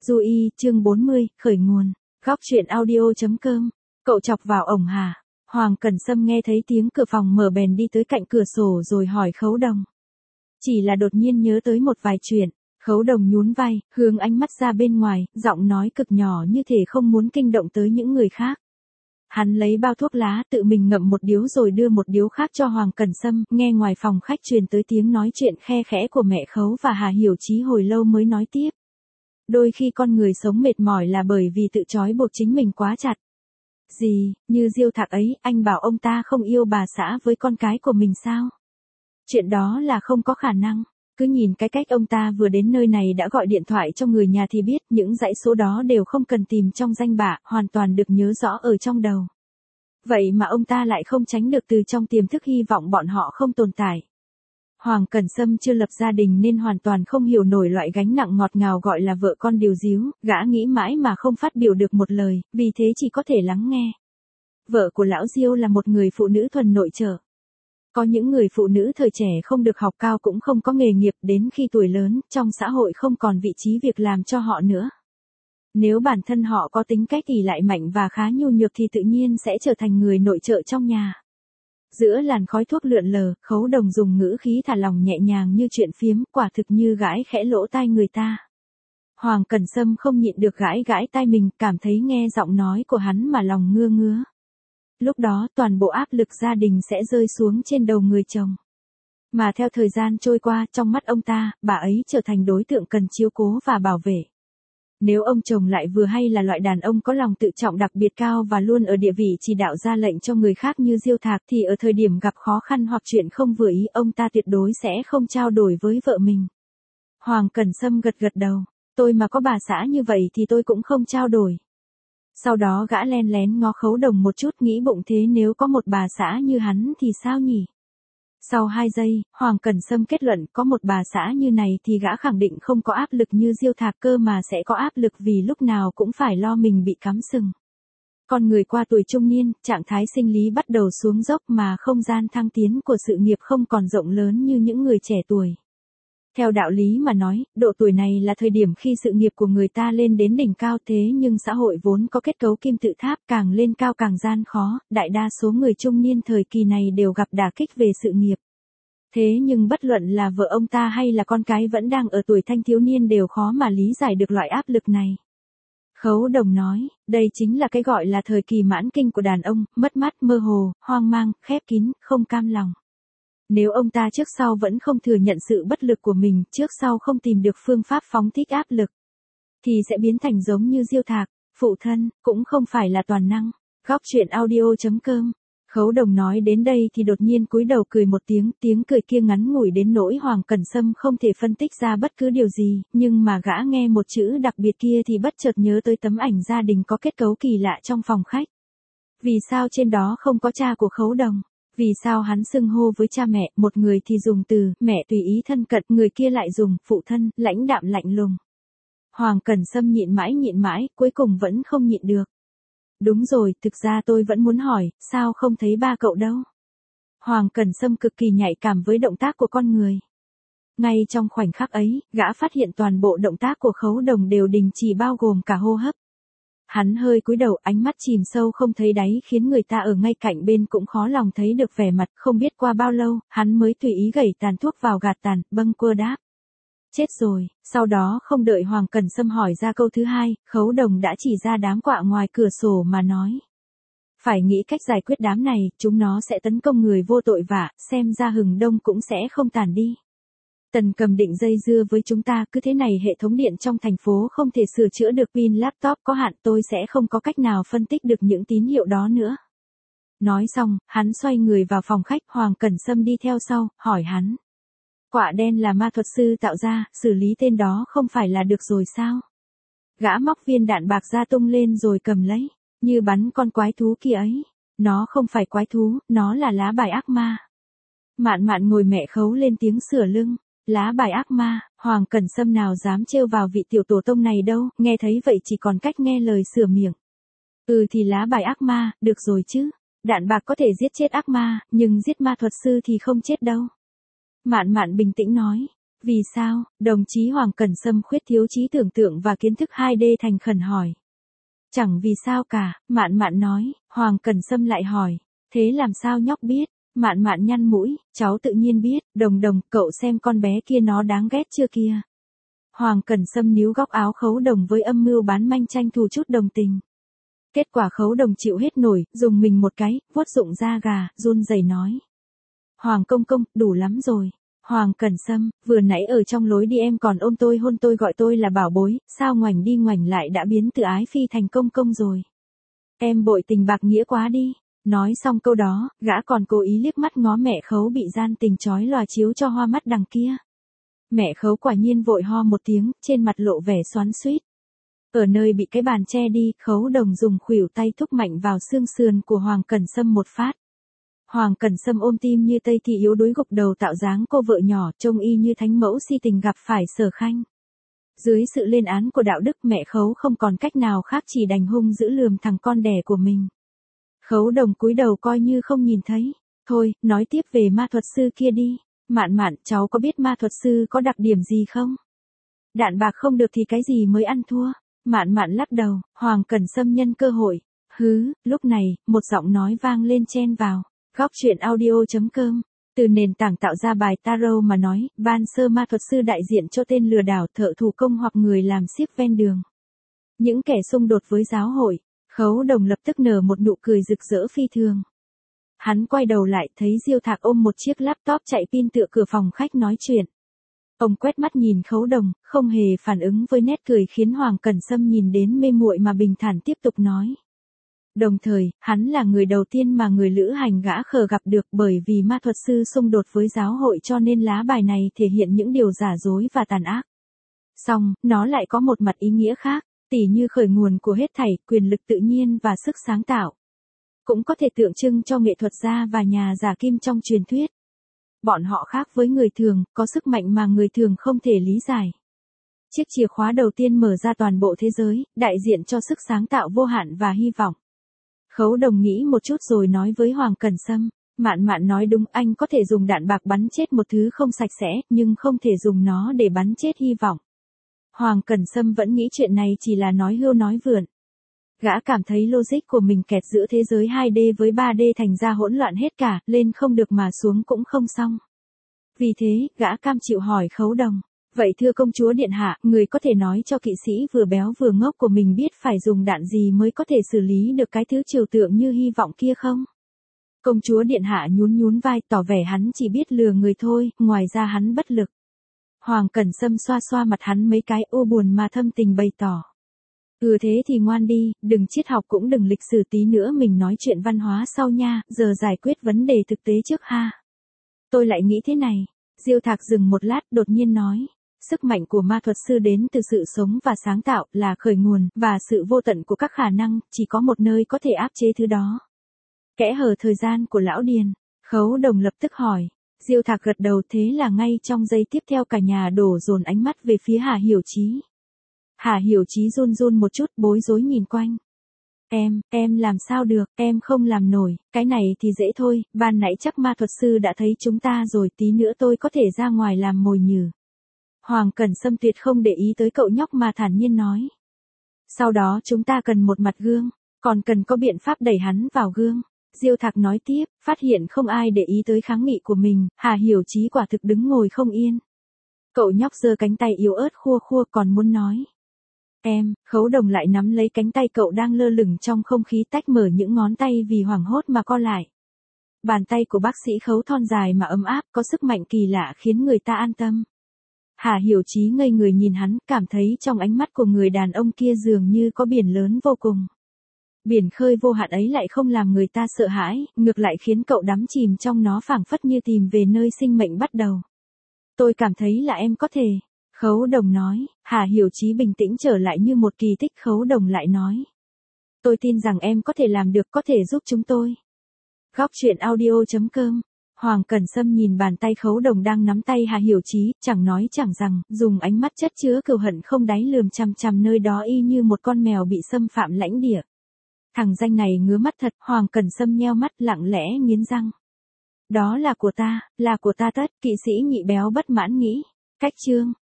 Du Y, chương 40, khởi nguồn. Góc truyện audio.com. Cậu chọc vào ổng hả? Hoàng Cẩn Sâm nghe thấy tiếng cửa phòng mở bèn đi tới cạnh cửa sổ rồi hỏi Khấu Đồng. Chỉ là đột nhiên nhớ tới một vài chuyện. Khấu Đồng nhún vai, hướng ánh mắt ra bên ngoài, giọng nói cực nhỏ như thể không muốn kinh động tới những người khác. Hắn lấy bao thuốc lá tự mình ngậm một điếu rồi đưa một điếu khác cho Hoàng Cẩn Sâm, nghe ngoài phòng khách truyền tới tiếng nói chuyện khe khẽ của mẹ Khấu và Hà Hiểu Chí hồi lâu mới nói tiếp. Đôi khi con người sống mệt mỏi là bởi vì tự trói buộc chính mình quá chặt. Gì, như Diêu Thạc ấy, anh bảo ông ta không yêu bà xã với con cái của mình sao? Chuyện đó là không có khả năng. Cứ nhìn cái cách ông ta vừa đến nơi này đã gọi điện thoại cho người nhà thì biết những dãy số đó đều không cần tìm trong danh bạ, hoàn toàn được nhớ rõ ở trong đầu. Vậy mà ông ta lại không tránh được từ trong tiềm thức hy vọng bọn họ không tồn tại. Hoàng Cẩn Sâm chưa lập gia đình nên hoàn toàn không hiểu nổi loại gánh nặng ngọt ngào gọi là vợ con điều díu, gã nghĩ mãi mà không phát biểu được một lời, vì thế chỉ có thể lắng nghe. Vợ của lão Diêu là một người phụ nữ thuần nội trợ. Có những người phụ nữ thời trẻ không được học cao cũng không có nghề nghiệp, đến khi tuổi lớn, trong xã hội không còn vị trí việc làm cho họ nữa. Nếu bản thân họ có tính cách ỷ lại mạnh và khá nhu nhược thì tự nhiên sẽ trở thành người nội trợ trong nhà. Giữa làn khói thuốc lượn lờ, Khấu Đồng dùng ngữ khí thả lỏng nhẹ nhàng như chuyện phiếm, quả thực như gãi khẽ lỗ tai người ta. Hoàng Cẩn Sâm không nhịn được gãi tai mình, cảm thấy nghe giọng nói của hắn mà lòng ngứa ngứa. Lúc đó toàn bộ áp lực gia đình sẽ rơi xuống trên đầu người chồng. Mà theo thời gian trôi qua, trong mắt ông ta, bà ấy trở thành đối tượng cần chiếu cố và bảo vệ. Nếu ông chồng lại vừa hay là loại đàn ông có lòng tự trọng đặc biệt cao và luôn ở địa vị chỉ đạo ra lệnh cho người khác như Diêu Thạc thì ở thời điểm gặp khó khăn hoặc chuyện không vừa ý ông ta tuyệt đối sẽ không trao đổi với vợ mình. Hoàng Cẩn Sâm gật đầu, tôi mà có bà xã như vậy thì tôi cũng không trao đổi. Sau đó gã len lén ngó Khấu Đồng một chút nghĩ bụng thế nếu có một bà xã như hắn thì sao nhỉ? Sau 2 giây, Hoàng Cẩn Sâm kết luận có một bà xã như này thì gã khẳng định không có áp lực như Diêu Thạc cơ mà sẽ có áp lực vì lúc nào cũng phải lo mình bị cắm sừng. Con người qua tuổi trung niên, trạng thái sinh lý bắt đầu xuống dốc mà không gian thăng tiến của sự nghiệp không còn rộng lớn như những người trẻ tuổi. Theo đạo lý mà nói, độ tuổi này là thời điểm khi sự nghiệp của người ta lên đến đỉnh cao thế nhưng xã hội vốn có kết cấu kim tự tháp càng lên cao càng gian khó, đại đa số người trung niên thời kỳ này đều gặp đả kích về sự nghiệp. Thế nhưng bất luận là vợ ông ta hay là con cái vẫn đang ở tuổi thanh thiếu niên đều khó mà lý giải được loại áp lực này. Khấu Đồng nói, đây chính là cái gọi là thời kỳ mãn kinh của đàn ông, mất mát, mơ hồ, hoang mang, khép kín, không cam lòng. Nếu ông ta trước sau vẫn không thừa nhận sự bất lực của mình, trước sau không tìm được phương pháp phóng thích áp lực, thì sẽ biến thành giống như Diêu Thạc, phụ thân, cũng không phải là toàn năng. Góc truyện audio.com. Khấu Đồng nói đến đây thì đột nhiên cúi đầu cười một tiếng cười kia ngắn ngủi đến nỗi Hoàng Cẩn Sâm không thể phân tích ra bất cứ điều gì, nhưng mà gã nghe một chữ đặc biệt kia thì bất chợt nhớ tới tấm ảnh gia đình có kết cấu kỳ lạ trong phòng khách. Vì sao trên đó không có cha của Khấu Đồng? Vì sao hắn xưng hô với cha mẹ, một người thì dùng từ mẹ tùy ý thân cận, người kia lại dùng phụ thân, lãnh đạm lạnh lùng. Hoàng Cẩn Sâm nhịn mãi, cuối cùng vẫn không nhịn được. Đúng rồi, thực ra tôi vẫn muốn hỏi, sao không thấy ba cậu đâu? Hoàng Cẩn Sâm cực kỳ nhạy cảm với động tác của con người. Ngay trong khoảnh khắc ấy, gã phát hiện toàn bộ động tác của Khấu Đồng đều đình chỉ bao gồm cả hô hấp. Hắn hơi cúi đầu, ánh mắt chìm sâu không thấy đáy khiến người ta ở ngay cạnh bên cũng khó lòng thấy được vẻ mặt, không biết qua bao lâu, hắn mới tùy ý gẩy tàn thuốc vào gạt tàn, bâng quơ đáp. Chết rồi, sau đó không đợi Hoàng Cẩn Sâm hỏi ra câu thứ hai, Khấu Đồng đã chỉ ra đám quạ ngoài cửa sổ mà nói. Phải nghĩ cách giải quyết đám này, chúng nó sẽ tấn công người vô tội vạ, xem ra hừng đông cũng sẽ không tàn đi. Tần Cầm định dây dưa với chúng ta, cứ thế này hệ thống điện trong thành phố không thể sửa chữa được, pin laptop có hạn, tôi sẽ không có cách nào phân tích được những tín hiệu đó nữa. Nói xong, hắn xoay người vào phòng khách, Hoàng Cẩn Sâm đi theo sau, hỏi hắn. Quạ đen là ma thuật sư tạo ra, xử lý tên đó không phải là được rồi sao? Gã móc viên đạn bạc ra tung lên rồi cầm lấy, như bắn con quái thú kia ấy. Nó không phải quái thú, nó là lá bài ác ma. Mạn ngồi mẹ Khấu lên tiếng sửa lưng. Lá bài ác ma, Hoàng Cẩn Sâm nào dám trêu vào vị tiểu tổ tông này đâu, nghe thấy vậy chỉ còn cách nghe lời sửa miệng. Thì lá bài ác ma, được rồi chứ. Đạn bạc có thể giết chết ác ma, nhưng giết ma thuật sư thì không chết đâu. Mạn bình tĩnh nói. Vì sao? Đồng chí Hoàng Cẩn Sâm khuyết thiếu trí tưởng tượng và kiến thức 2D thành khẩn hỏi. Chẳng vì sao cả, Mạn Mạn nói. Hoàng Cẩn Sâm lại hỏi. Thế làm sao nhóc biết? Mạn Mạn nhăn mũi, cháu tự nhiên biết. Đồng Đồng, cậu xem con bé kia nó đáng ghét chưa kia. Hoàng Cẩn Sâm níu góc áo Khấu Đồng với âm mưu bán manh tranh thủ chút đồng tình. Kết quả Khấu Đồng chịu hết nổi, dùng mình một cái, vuốt rụng da gà, run rẩy nói. Hoàng công công, đủ lắm rồi. Hoàng Cẩn Sâm, vừa nãy ở trong lối đi em còn ôm tôi hôn tôi gọi tôi là bảo bối, sao ngoảnh đi ngoảnh lại đã biến từ ái phi thành công công rồi. Em bội tình bạc nghĩa quá đi. Nói xong câu đó, gã còn cố ý liếc mắt ngó mẹ Khấu bị gian tình chói lòa chiếu cho hoa mắt đằng kia. Mẹ Khấu quả nhiên vội ho một tiếng, trên mặt lộ vẻ xoắn xuýt. Ở nơi bị cái bàn che đi, Khấu Đồng dùng khuỷu tay thúc mạnh vào xương sườn của Hoàng Cẩn Sâm một phát. Hoàng Cẩn Sâm ôm tim như tây thì yếu đuối gục đầu tạo dáng cô vợ nhỏ, trông y như thánh mẫu si tình gặp phải Sở Khanh. Dưới sự lên án của đạo đức, mẹ Khấu không còn cách nào khác chỉ đành hung dữ lườm thằng con đẻ của mình. Khấu Đồng cúi đầu coi như không nhìn thấy. Thôi, nói tiếp về ma thuật sư kia đi. Mạn Mạn, cháu có biết ma thuật sư có đặc điểm gì không? Đạn bạc không được thì cái gì mới ăn thua? Mạn Mạn lắc đầu. Hoàng Cẩn Sâm nhân cơ hội. Lúc này, một giọng nói vang lên chen vào. Góc truyện audio.com. Từ nền tảng tạo ra bài tarot mà nói, ban sơ ma thuật sư đại diện cho tên lừa đảo, thợ thủ công hoặc người làm ship ven đường. Những kẻ xung đột với giáo hội. Khấu Đồng lập tức nở một nụ cười rực rỡ phi thường. Hắn quay đầu lại thấy Diêu Thạc ôm một chiếc laptop chạy pin tựa cửa phòng khách nói chuyện. Ông quét mắt nhìn Khấu Đồng, không hề phản ứng với nét cười khiến Hoàng Cẩn Sâm nhìn đến mê muội mà bình thản tiếp tục nói. Đồng thời, hắn là người đầu tiên mà người lữ hành gã khờ gặp được, bởi vì ma thuật sư xung đột với giáo hội cho nên lá bài này thể hiện những điều giả dối và tàn ác. Song, nó lại có một mặt ý nghĩa khác, tỉ như khởi nguồn của hết thảy, quyền lực tự nhiên và sức sáng tạo. Cũng có thể tượng trưng cho nghệ thuật gia và nhà giả kim trong truyền thuyết. Bọn họ khác với người thường, có sức mạnh mà người thường không thể lý giải. Chiếc chìa khóa đầu tiên mở ra toàn bộ thế giới, đại diện cho sức sáng tạo vô hạn và hy vọng. Khấu Đồng nghĩ một chút rồi nói với Hoàng Cẩn Sâm. Mạn Mạn nói đúng, anh có thể dùng đạn bạc bắn chết một thứ không sạch sẽ, nhưng không thể dùng nó để bắn chết hy vọng. Hoàng Cẩn Sâm vẫn nghĩ chuyện này chỉ là nói hưu nói vượn. Gã cảm thấy logic của mình kẹt giữa thế giới 2D với 3D thành ra hỗn loạn hết cả, lên không được mà xuống cũng không xong. Vì thế, gã cam chịu hỏi Khấu Đồng. Vậy thưa công chúa điện hạ, người có thể nói cho kỵ sĩ vừa béo vừa ngốc của mình biết phải dùng đạn gì mới có thể xử lý được cái thứ trừu tượng như hy vọng kia không? Công chúa điện hạ nhún nhún vai, tỏ vẻ hắn chỉ biết lừa người thôi, ngoài ra hắn bất lực. Hoàng Cẩn Sâm xoa xoa mặt hắn mấy cái, u buồn mà thâm tình bày tỏ. Thế thì ngoan đi, đừng triết học cũng đừng lịch sử, tí nữa mình nói chuyện văn hóa sau nha, giờ giải quyết vấn đề thực tế trước ha. Tôi lại nghĩ thế này. Diêu Thạc dừng một lát, đột nhiên nói. Sức mạnh của ma thuật sư đến từ sự sống và sáng tạo, là khởi nguồn, và sự vô tận của các khả năng, chỉ có một nơi có thể áp chế thứ đó. Kẽ hở thời gian của lão Điền. Khấu Đồng lập tức hỏi. Diêu Thạc gật đầu, thế là ngay trong giây tiếp theo cả nhà đổ dồn ánh mắt về phía Hà Hiểu Chí. Hà Hiểu Chí run run một chút, bối rối nhìn quanh. Em làm sao được, em không làm nổi, cái này thì dễ thôi, ban nãy chắc ma thuật sư đã thấy chúng ta rồi, tí nữa tôi có thể ra ngoài làm mồi nhử. Hoàng Cẩn Sâm tuyệt không để ý tới cậu nhóc mà thản nhiên nói. Sau đó chúng ta cần một mặt gương, còn cần có biện pháp đẩy hắn vào gương. Diêu Thạc nói tiếp, phát hiện không ai để ý tới kháng nghị của mình, Hà Hiểu Chí quả thực đứng ngồi không yên. Cậu nhóc giơ cánh tay yếu ớt khua khua còn muốn nói. Khấu Đồng lại nắm lấy cánh tay cậu đang lơ lửng trong không khí, tách mở những ngón tay vì hoảng hốt mà co lại. Bàn tay của bác sĩ Khấu thon dài mà ấm áp, có sức mạnh kỳ lạ khiến người ta an tâm. Hà Hiểu Chí ngây người nhìn hắn, cảm thấy trong ánh mắt của người đàn ông kia dường như có biển lớn vô cùng. Biển khơi vô hạn ấy lại không làm người ta sợ hãi, ngược lại khiến cậu đắm chìm trong nó, phảng phất như tìm về nơi sinh mệnh bắt đầu. Tôi cảm thấy là em có thể. Khấu Đồng nói. Hà Hiểu Chí bình tĩnh trở lại như một kỳ tích. Khấu Đồng lại nói. Tôi tin rằng em có thể làm được, có thể giúp chúng tôi. Góc truyện audio.com. Hoàng Cẩn Sâm nhìn bàn tay Khấu Đồng đang nắm tay Hà Hiểu Chí, chẳng nói chẳng rằng, dùng ánh mắt chất chứa cừu hận không đáy lườm chằm chằm nơi đó y như một con mèo bị xâm phạm lãnh địa. Thằng danh này ngứa mắt thật. Hoàng Cẩn Sâm nheo mắt lặng lẽ nghiến răng. Đó là của ta tất, kỵ sĩ nhị béo bất mãn nghĩ. Cách chương